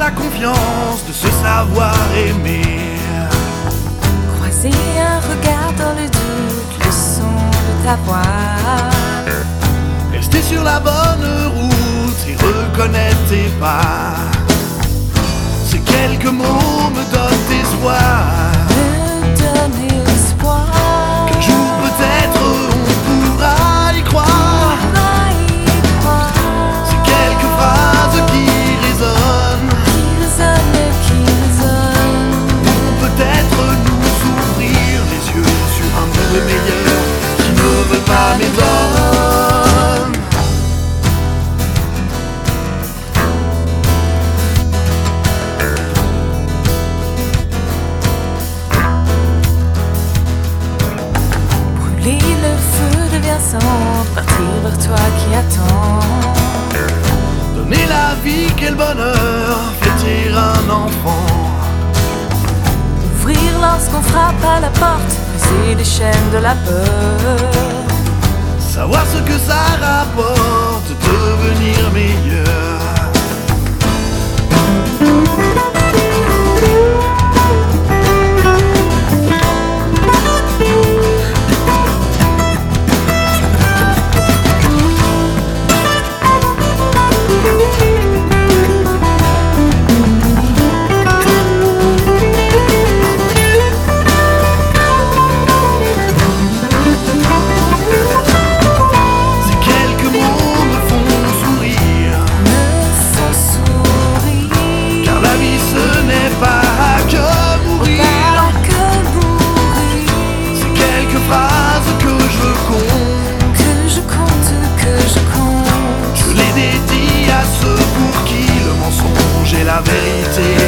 la confiance de se savoir aimer. Croiser un regard dans le doute, le son de ta voix. Rester sur la bonne route et reconnaître tes pas. Ces quelques mots me donnent espoir. Me donne espoir. Qu'un jour peut-être on pourra y croire. Ces quelques phrases qui résonnent, vont peut-être nous ouvrir les yeux sur un monde meilleur qui ne veut pas m'étonner. Brûler le feu de Vincent, partir vers toi qui attends. Donner la vie, quel bonheur, fêter un enfant. Ouvrir lorsqu'on frappe à la porte, briser les chaînes de la peur. Savoir ce que ça rapporte, devenir meilleur. La vérité